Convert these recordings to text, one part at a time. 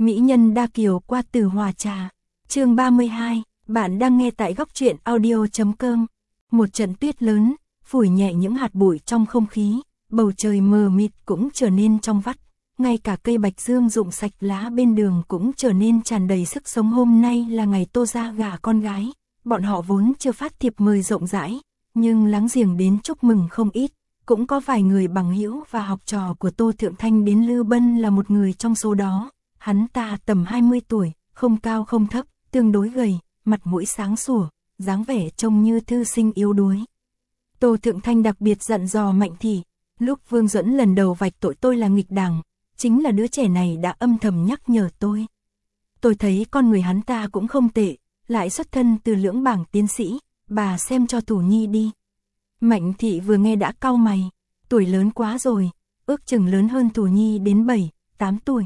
Mỹ nhân đa kiều qua từ hòa trà. Chương 32, bạn đang nghe tại góc truyện audio.com. Một trận tuyết lớn, phủi nhẹ những hạt bụi trong không khí, bầu trời mờ mịt cũng trở nên trong vắt, ngay cả cây bạch dương rụng sạch lá bên đường cũng trở nên tràn đầy sức sống. Hôm nay là ngày Tô gia gả con gái, bọn họ vốn chưa phát thiệp mời rộng rãi, nhưng láng giềng đến chúc mừng không ít, cũng có vài người bằng hữu và học trò của Tô Thượng Thanh đến. Lưu Bân là một người trong số đó, hắn ta tầm 20 tuổi, không cao không thấp, tương đối gầy, mặt mũi sáng sủa, dáng vẻ trông như thư sinh yếu đuối. Tô Thượng Thanh đặc biệt dặn dò Mạnh Thị, lúc Vương Duẫn lần đầu vạch tội tôi là nghịch đảng, chính là đứa trẻ này đã âm thầm nhắc nhở tôi. Tôi thấy con người hắn ta cũng không tệ, lại xuất thân từ lưỡng bảng tiến sĩ, bà xem cho Thủ Nhi đi. Mạnh Thị vừa nghe đã cau mày, tuổi lớn quá rồi, ước chừng lớn hơn Thủ Nhi đến 7-8 tuổi.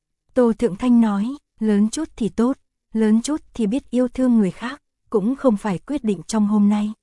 Tô Thượng Thanh nói, lớn chút thì tốt, lớn chút thì biết yêu thương người khác, cũng không phải quyết định trong hôm nay.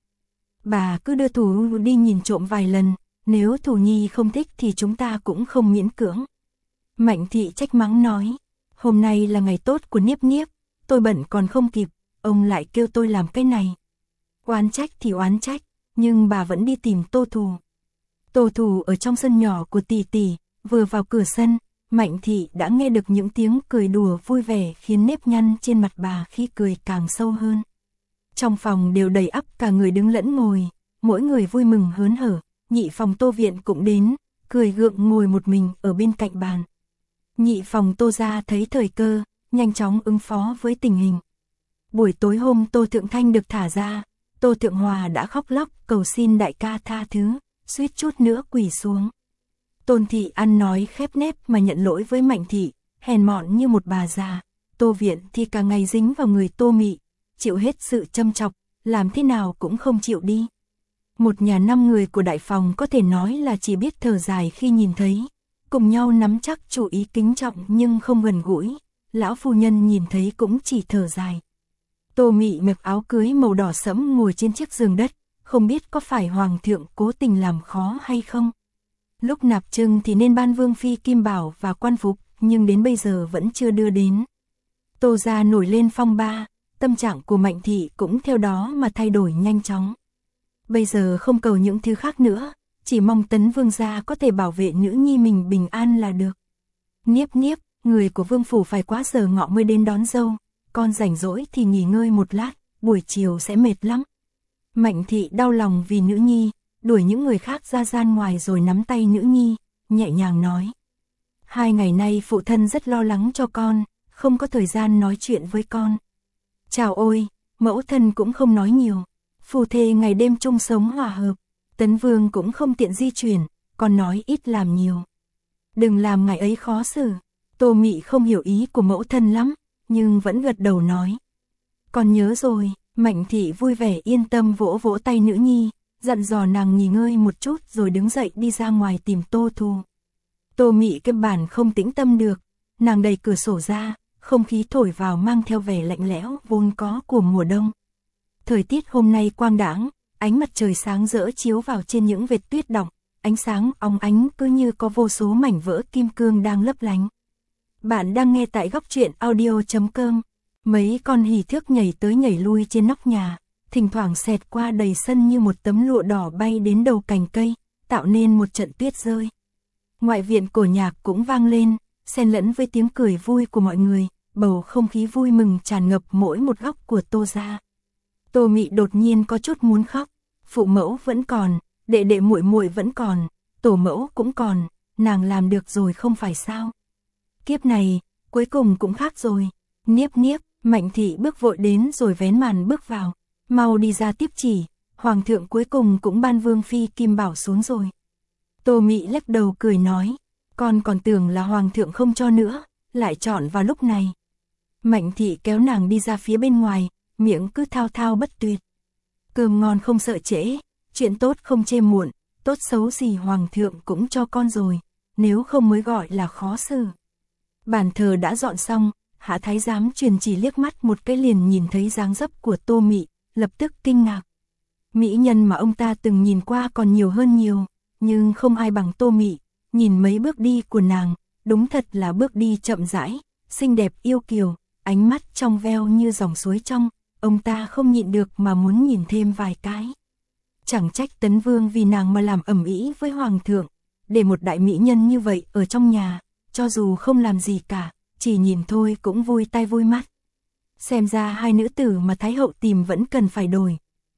Bà cứ đưa Thủ đi nhìn trộm vài lần, nếu Thủ Nhi không thích thì chúng ta cũng không miễn cưỡng. Mạnh Thị trách mắng nói, hôm nay là ngày tốt của Niếp Niếp, tôi bận còn không kịp, ông lại kêu tôi làm cái này. Oán trách thì oán trách, nhưng bà vẫn đi tìm Tô Thù. Tô Thù ở trong sân nhỏ của tỷ tỷ, vừa vào cửa sân, Mạnh Thị đã nghe được những tiếng cười đùa vui vẻ khiến nếp nhăn trên mặt bà khi cười càng sâu hơn. Trong phòng đều đầy ắp cả người đứng lẫn ngồi, mỗi người vui mừng hớn hở. Nhị phòng Tô Viện cũng đến, cười gượng ngồi một mình ở bên cạnh bàn. Nhị phòng Tô gia thấy thời cơ, nhanh chóng ứng phó với tình hình. Buổi tối hôm Tô Thượng Thanh được thả ra, Tô Thượng Hòa đã khóc lóc cầu xin đại ca tha thứ, suýt chút nữa quỳ xuống. Tôn Thị ăn nói khép nép mà nhận lỗi với Mạnh Thị, hèn mọn như một bà già. Tô Viện thì cả ngày dính vào người Tô Mị, chịu hết sự châm chọc, làm thế nào cũng không chịu đi. Một nhà 5 người của đại phòng có thể nói là chỉ biết thở dài khi nhìn thấy, cùng nhau nắm chắc chủ ý kính trọng nhưng không gần gũi. Lão phu nhân nhìn thấy cũng chỉ thở dài. Tô Mị mặc áo cưới màu đỏ sẫm ngồi trên chiếc giường đất, không biết có phải hoàng thượng cố tình làm khó hay không. Lúc nạp trưng thì nên ban vương phi kim bảo và quan phục, nhưng đến bây giờ vẫn chưa đưa đến. Tô gia nổi lên phong ba, tâm trạng của Mạnh Thị cũng theo đó mà thay đổi nhanh chóng. Bây giờ không cầu những thứ khác nữa, chỉ mong Tấn Vương gia có thể bảo vệ nữ nhi mình bình an là được. Niếp Niếp, người của vương phủ phải quá giờ ngọ mới đến đón dâu, con rảnh rỗi thì nghỉ ngơi một lát, buổi chiều sẽ mệt lắm. Mạnh Thị đau lòng vì nữ nhi, đuổi những người khác ra gian ngoài rồi nắm tay nữ nhi, nhẹ nhàng nói. 2 ngày nay phụ thân rất lo lắng cho con, không có thời gian nói chuyện với con. Chào ôi, mẫu thân cũng không nói nhiều. Phu thê ngày đêm chung sống hòa hợp, Tấn Vương cũng không tiện di chuyển, còn nói ít làm nhiều. Đừng làm ngài ấy khó xử. Tô Mị không hiểu ý của mẫu thân lắm, nhưng vẫn gật đầu nói. Con nhớ rồi. Mạnh Thị vui vẻ yên tâm vỗ vỗ tay nữ nhi, dặn dò nàng nghỉ ngơi một chút rồi đứng dậy đi ra ngoài tìm Tô Thù. Tô Mị căn bản không tĩnh tâm được, nàng đẩy cửa sổ ra, không khí thổi vào mang theo vẻ lạnh lẽo vốn có của mùa đông. Thời tiết hôm nay quang đãng, ánh mặt trời sáng rỡ chiếu vào trên những vệt tuyết đọng, ánh sáng óng ánh cứ như có vô số mảnh vỡ kim cương đang lấp lánh. Bạn đang nghe tại góc truyện audio.com. Mấy con hỉ thước nhảy tới nhảy lui trên nóc nhà, thỉnh thoảng xẹt qua đầy sân như một tấm lụa đỏ bay đến đầu cành cây, tạo nên một trận tuyết rơi. Ngoại viện cổ nhạc cũng vang lên, xen lẫn với tiếng cười vui của mọi người, bầu không khí vui mừng tràn ngập mỗi một góc của Tô gia. Tô Mị đột nhiên có chút muốn khóc, phụ mẫu vẫn còn, đệ đệ muội muội vẫn còn, tổ mẫu cũng còn, nàng làm được rồi không phải sao? Kiếp này, cuối cùng cũng khác rồi. Niếp Niếp, Mạnh Thị bước vội đến rồi vén màn bước vào, mau đi ra tiếp chỉ, hoàng thượng cuối cùng cũng ban vương phi kim bảo xuống rồi. Tô Mị lắc đầu cười nói, con còn tưởng là hoàng thượng không cho nữa, lại chọn vào lúc này. Mạnh Thị kéo nàng đi ra phía bên ngoài, miệng cứ thao thao bất tuyệt. Cơm ngon không sợ trễ, chuyện tốt không chê muộn, tốt xấu gì hoàng thượng cũng cho con rồi, nếu không mới gọi là khó xử. Bàn thờ đã dọn xong, Hạ Thái Giám truyền chỉ liếc mắt một cái liền nhìn thấy dáng dấp của Tô Mị, lập tức kinh ngạc. Mỹ nhân mà ông ta từng nhìn qua còn nhiều hơn nhiều, nhưng không ai bằng Tô Mị, nhìn mấy bước đi của nàng, đúng thật là bước đi chậm rãi, xinh đẹp yêu kiều, ánh mắt trong veo như dòng suối trong, ông ta không nhịn được mà muốn nhìn thêm vài cái. Chẳng trách Tấn Vương vì nàng mà làm ầm ĩ với Hoàng thượng, để một đại mỹ nhân như vậy ở trong nhà, cho dù không làm gì cả, chỉ nhìn thôi cũng vui tai vui mắt. Xem ra hai nữ tử mà Thái hậu tìm vẫn cần phải đổi.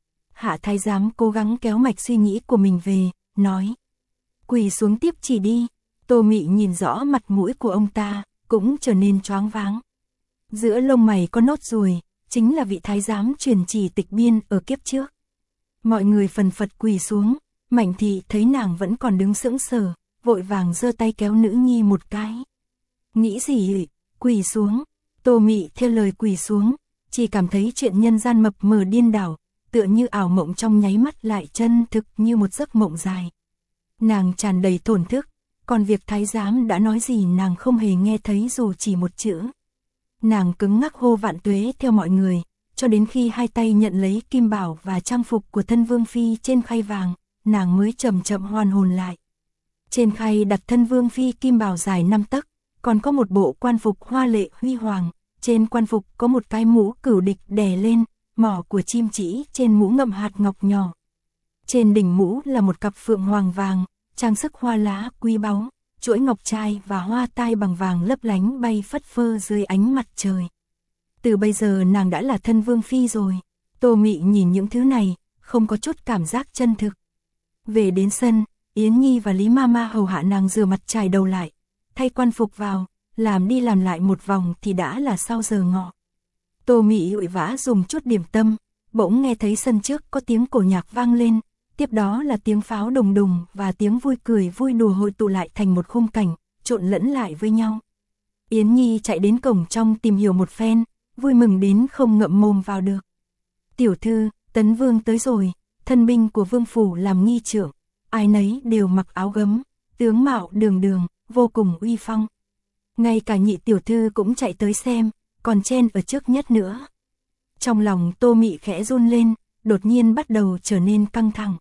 Hạ thái giám cố gắng kéo mạch suy nghĩ của mình về, nói. Quỳ xuống tiếp chỉ đi. Tô Mị nhìn rõ mặt mũi của ông ta, cũng trở nên choáng váng. Giữa lông mày có nốt ruồi, chính là vị thái giám truyền chỉ tịch biên ở kiếp trước. Mọi người phần phật quỳ xuống, Mạnh Thị thấy nàng vẫn còn đứng sững sờ, vội vàng giơ tay kéo nữ nhi một cái. Nghĩ gì ỉ, quỳ xuống. Tô Mị theo lời quỳ xuống, chỉ cảm thấy chuyện nhân gian mập mờ điên đảo, tựa như ảo mộng trong nháy mắt lại chân thực như một giấc mộng dài. Nàng tràn đầy thổn thức, còn việc thái giám đã nói gì nàng không hề nghe thấy dù chỉ một chữ. Nàng cứng ngắc hô vạn tuế theo mọi người, cho đến khi hai tay nhận lấy kim bảo và trang phục của thân vương phi trên khay vàng, nàng mới chậm chậm hoàn hồn lại. Trên khay đặt thân vương phi kim bảo dài 5 tấc, còn có một bộ quan phục hoa lệ huy hoàng, trên quan phục có một cái mũ cửu địch đè lên, mỏ của chim chỉ trên mũ ngậm hạt ngọc nhỏ. Trên đỉnh mũ là một cặp phượng hoàng vàng, trang sức hoa lá quý báu, chuỗi ngọc trai và hoa tai bằng vàng lấp lánh bay phất phơ dưới ánh mặt trời. Từ bây giờ nàng đã là thân vương phi rồi. Tô Mị nhìn những thứ này, không có chút cảm giác chân thực. Về đến sân, Yến Nhi và Lý Mama hầu hạ nàng rửa mặt chải đầu lại, thay quan phục vào, làm đi làm lại một vòng thì đã là sau giờ ngọ. Tô Mị vội vã dùng chút điểm tâm, bỗng nghe thấy sân trước có tiếng cổ nhạc vang lên, tiếp đó là tiếng pháo đùng đùng và tiếng vui cười vui đùa hội tụ lại thành một khung cảnh, trộn lẫn lại với nhau. Yến Nhi chạy đến cổng trong tìm hiểu một phen, vui mừng đến không ngậm mồm vào được. Tiểu thư, Tấn Vương tới rồi, thân binh của vương phủ làm nghi trưởng, ai nấy đều mặc áo gấm, tướng mạo đường đường, vô cùng uy phong. Ngay cả nhị tiểu thư cũng chạy tới xem, còn chen ở trước nhất nữa. Trong lòng Tô Mị khẽ run lên, đột nhiên bắt đầu trở nên căng thẳng.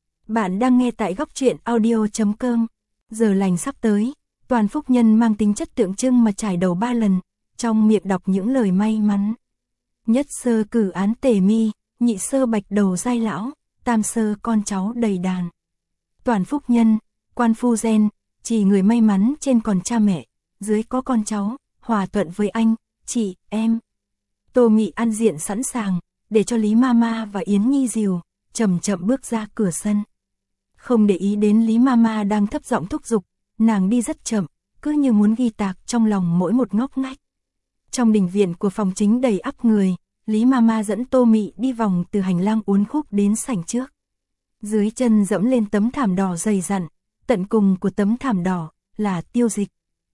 Bạn đang nghe tại góc truyện audio.com. Giờ lành sắp tới, Toàn Phúc Nhân mang tính chất tượng trưng mà trải đầu 3 lần, trong miệng đọc những lời may mắn. Nhất sơ cử án tề mi, nhị sơ bạch đầu giai lão, tam sơ con cháu đầy đàn. Toàn Phúc Nhân, quan phu gen, chỉ người may mắn trên còn cha mẹ, dưới có con cháu, hòa thuận với anh, chị, em. Tô Mị ăn diện sẵn sàng, để cho Lý Mama và Yến Nhi dìu, chậm chậm bước ra cửa sân. Không để ý đến Lý Mama đang thấp giọng thúc giục, nàng đi rất chậm, cứ như muốn ghi tạc trong lòng mỗi một ngóc ngách. Trong đình viện của phòng chính đầy ắp người, Lý Mama dẫn Tô Mị đi vòng từ hành lang uốn khúc đến sảnh trước. Dưới chân dẫm lên tấm thảm đỏ dày dặn, tận cùng của tấm thảm đỏ là Tiêu Dịch.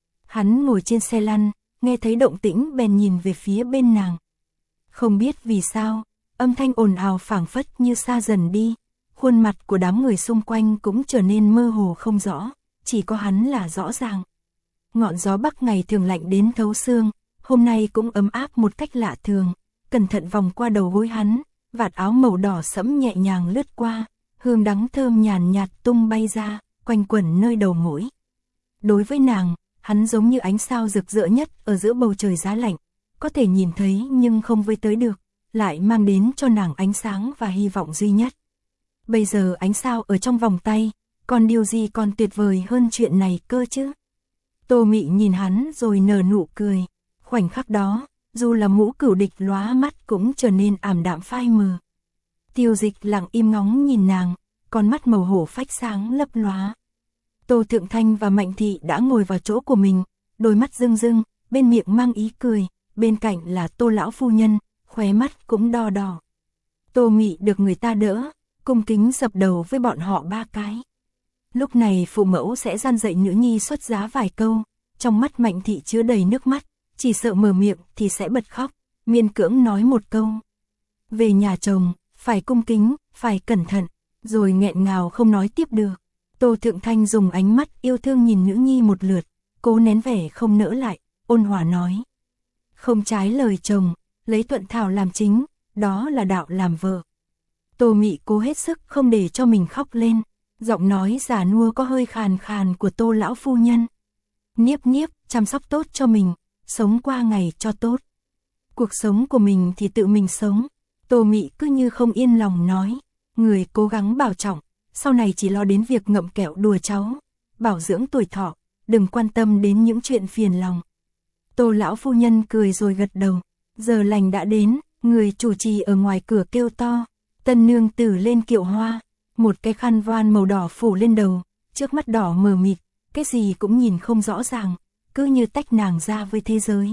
Hắn ngồi trên xe lăn, nghe thấy động tĩnh bèn nhìn về phía bên nàng. Không biết vì sao, âm thanh ồn ào phảng phất như xa dần đi, khuôn mặt của đám người xung quanh cũng trở nên mơ hồ không rõ, chỉ có hắn là rõ ràng. Ngọn gió bắc ngày thường lạnh đến thấu xương, hôm nay cũng ấm áp một cách lạ thường, cẩn thận vòng qua đầu gối hắn, vạt áo màu đỏ sẫm nhẹ nhàng lướt qua, hương đắng thơm nhàn nhạt tung bay ra, quanh quẩn nơi đầu mũi. Đối với nàng, hắn giống như ánh sao rực rỡ nhất ở giữa bầu trời giá lạnh, có thể nhìn thấy nhưng không với tới được, lại mang đến cho nàng ánh sáng và hy vọng duy nhất. Bây giờ ánh sao ở trong vòng tay, còn điều gì còn tuyệt vời hơn chuyện này cơ chứ? Tô Mị nhìn hắn rồi nở nụ cười, khoảnh khắc đó, dù là mũ cửu địch lóa mắt cũng trở nên ảm đạm phai mờ. Tiêu Dịch lặng im ngóng nhìn nàng, con mắt màu hổ phách sáng lấp lóa. Tô Thượng Thanh và Mạnh Thị đã ngồi vào chỗ của mình, đôi mắt rưng rưng, bên miệng mang ý cười, bên cạnh là Tô lão phu nhân, khóe mắt cũng đỏ đỏ. Tô Mị được người ta đỡ, cung kính dập đầu với bọn họ 3 cái. Lúc này phụ mẫu sẽ gian dạy nữ nhi xuất giá vài câu, trong mắt Mạnh Thị chứa đầy nước mắt, chỉ sợ mở miệng thì sẽ bật khóc, miễn cưỡng nói một câu. Về nhà chồng, phải cung kính, phải cẩn thận, rồi nghẹn ngào không nói tiếp được. Tô Thượng Thanh dùng ánh mắt yêu thương nhìn nữ nhi một lượt, cố nén vẻ không nỡ lại, ôn hòa nói. Không trái lời chồng, lấy thuận thảo làm chính, đó là đạo làm vợ. Tô Mị cố hết sức không để cho mình khóc lên, giọng nói già nua có hơi khàn khàn của Tô lão phu nhân. Niếp niếp, chăm sóc tốt cho mình, sống qua ngày cho tốt. Cuộc sống của mình thì tự mình sống. Tô Mị cứ như không yên lòng nói, người cố gắng bảo trọng, sau này chỉ lo đến việc ngậm kẹo đùa cháu, bảo dưỡng tuổi thọ, đừng quan tâm đến những chuyện phiền lòng. Tô lão phu nhân cười rồi gật đầu, giờ lành đã đến, người chủ trì ở ngoài cửa kêu to, tân nương tử lên kiệu hoa, một cái khăn voan màu đỏ phủ lên đầu, trước mắt đỏ mờ mịt, cái gì cũng nhìn không rõ ràng, cứ như tách nàng ra với thế giới.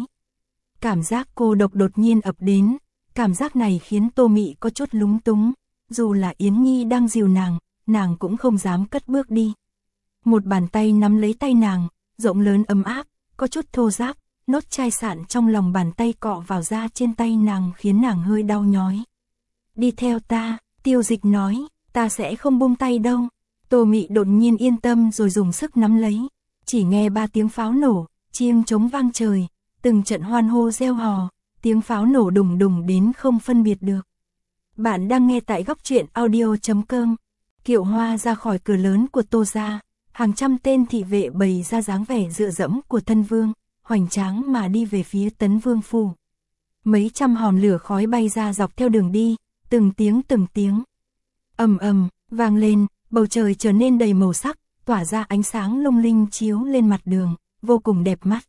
Cảm giác cô độc đột nhiên ập đến, cảm giác này khiến Tô Mị có chút lúng túng, dù là Yến Nhi đang dìu nàng cũng không dám cất bước đi. Một bàn tay nắm lấy tay nàng, rộng lớn ấm áp, có chút thô ráp, nốt chai sạn trong lòng bàn tay cọ vào da trên tay nàng khiến nàng hơi đau nhói. Đi theo ta, Tiêu Dịch nói, ta sẽ không buông tay đâu. Tô Mị đột nhiên yên tâm rồi dùng sức nắm lấy, chỉ nghe 3 tiếng pháo nổ, chiêng trống vang trời, từng trận hoan hô reo hò, tiếng pháo nổ đùng đùng đến không phân biệt được. Bạn đang nghe tại góc truyện audio.com. Kiệu hoa ra khỏi cửa lớn của Tô gia, hàng trăm tên thị vệ bày ra dáng vẻ dựa dẫm của thân vương, hoành tráng mà đi về phía Tấn Vương phủ. Mấy trăm hòn lửa khói bay ra dọc theo đường đi, từng tiếng ầm ầm vang lên, bầu trời trở nên đầy màu sắc, tỏa ra ánh sáng lung linh chiếu lên mặt đường, vô cùng đẹp mắt.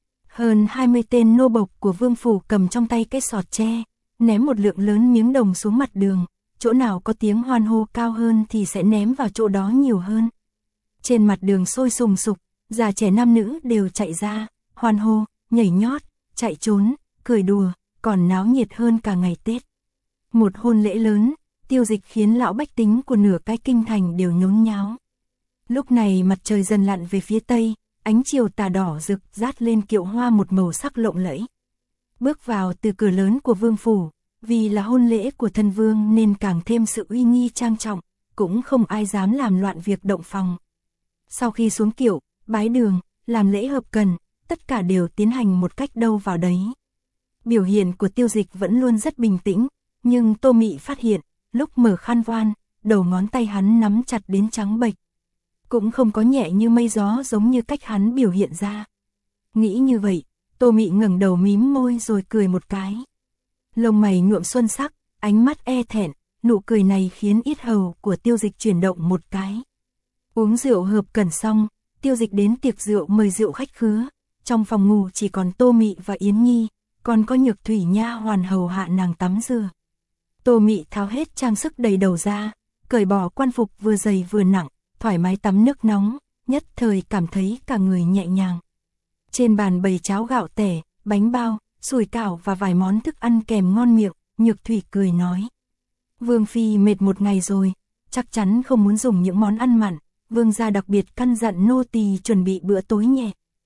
Hơn 20 tên nô bộc của vương phủ cầm trong tay cái sọt tre, ném một lượng lớn miếng đồng xuống mặt đường, chỗ nào có tiếng hoan hô cao hơn thì sẽ ném vào chỗ đó nhiều hơn. Trên mặt đường sôi sùng sục, già trẻ nam nữ đều chạy ra, hoan hô, nhảy nhót, chạy trốn, cười đùa, còn náo nhiệt hơn cả ngày Tết. Một hôn lễ lớn, Tiêu Dịch khiến lão bách tính của nửa cái kinh thành đều nhốn nháo. Lúc này mặt trời dần lặn về phía tây, ánh chiều tà đỏ rực rát lên kiệu hoa một màu sắc lộng lẫy. Bước vào từ cửa lớn của vương phủ, vì là hôn lễ của thân vương nên càng thêm sự uy nghi trang trọng, cũng không ai dám làm loạn việc động phòng. Sau khi xuống kiệu, bái đường, làm lễ hợp cần, tất cả đều tiến hành một cách đâu vào đấy. Biểu hiện của Tiêu Dịch vẫn luôn rất bình tĩnh, nhưng Tô Mị phát hiện, lúc mở khăn voan, đầu ngón tay hắn nắm chặt đến trắng bệch. Cũng không có nhẹ như mây gió giống như cách hắn biểu hiện ra. Nghĩ như vậy, Tô Mị ngẩng đầu mím môi rồi cười một cái. Lông mày nhuộm xuân sắc, ánh mắt e thẹn, nụ cười này khiến yết hầu của Tiêu Dịch chuyển động một cái. Uống rượu hợp cần xong, Tiêu Dịch đến tiệc rượu mời rượu khách khứa. Trong phòng ngủ chỉ còn Tô Mị và Yến Nhi, còn có Nhược Thủy nha hoàn hầu hạ nàng tắm rửa. Tô Mị tháo hết trang sức đầy đầu ra, cởi bỏ quan phục vừa dày vừa nặng, thoải mái tắm nước nóng, nhất thời cảm thấy cả người nhẹ nhàng. Trên bàn bày cháo gạo tẻ, bánh bao, sủi cảo và vài món thức ăn kèm ngon miệng, Nhược Thủy cười nói. Vương phi mệt một ngày rồi, chắc chắn không muốn dùng những món ăn mặn, vương gia đặc biệt căn dặn nô tỳ chuẩn bị bữa tối nhẹ.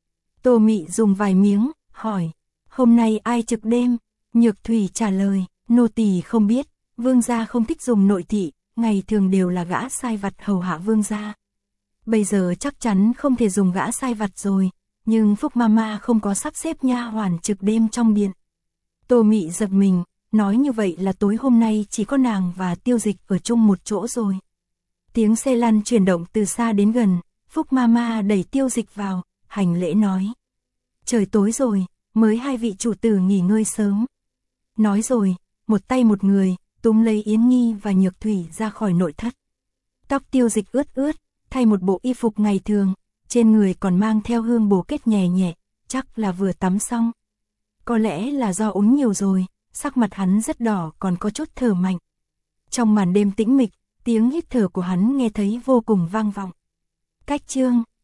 Tô Mị dùng vài miếng, hỏi, hôm nay ai trực đêm? Nhược Thủy trả lời, nô tỳ không biết, vương gia không thích dùng nội thị, ngày thường đều là gã sai vặt hầu hạ vương gia. Bây giờ chắc chắn không thể dùng gã sai vặt rồi, nhưng Phúc Mama không có sắp xếp nha hoàn trực đêm trong điện. Tô Mị giật mình, nói như vậy là tối hôm nay chỉ có nàng và Tiêu Dịch ở chung một chỗ rồi. Tiếng xe lăn chuyển động từ xa đến gần, Phúc Mama đẩy Tiêu Dịch vào, hành lễ nói. Trời tối rồi, mới 2 vị chủ tử nghỉ ngơi sớm. Nói rồi, một tay một người, túm lấy Yến Nhi và Nhược Thủy ra khỏi nội thất. Tóc Tiêu Dịch ướt ướt, thay một bộ y phục ngày thường, trên người còn mang theo hương bồ kết nhẹ nhẹ, chắc là vừa tắm xong. Có lẽ là do uống nhiều rồi, sắc mặt hắn rất đỏ còn có chút thở mạnh. Trong màn đêm tĩnh mịch, tiếng hít thở của hắn nghe thấy vô cùng vang vọng. Cách chương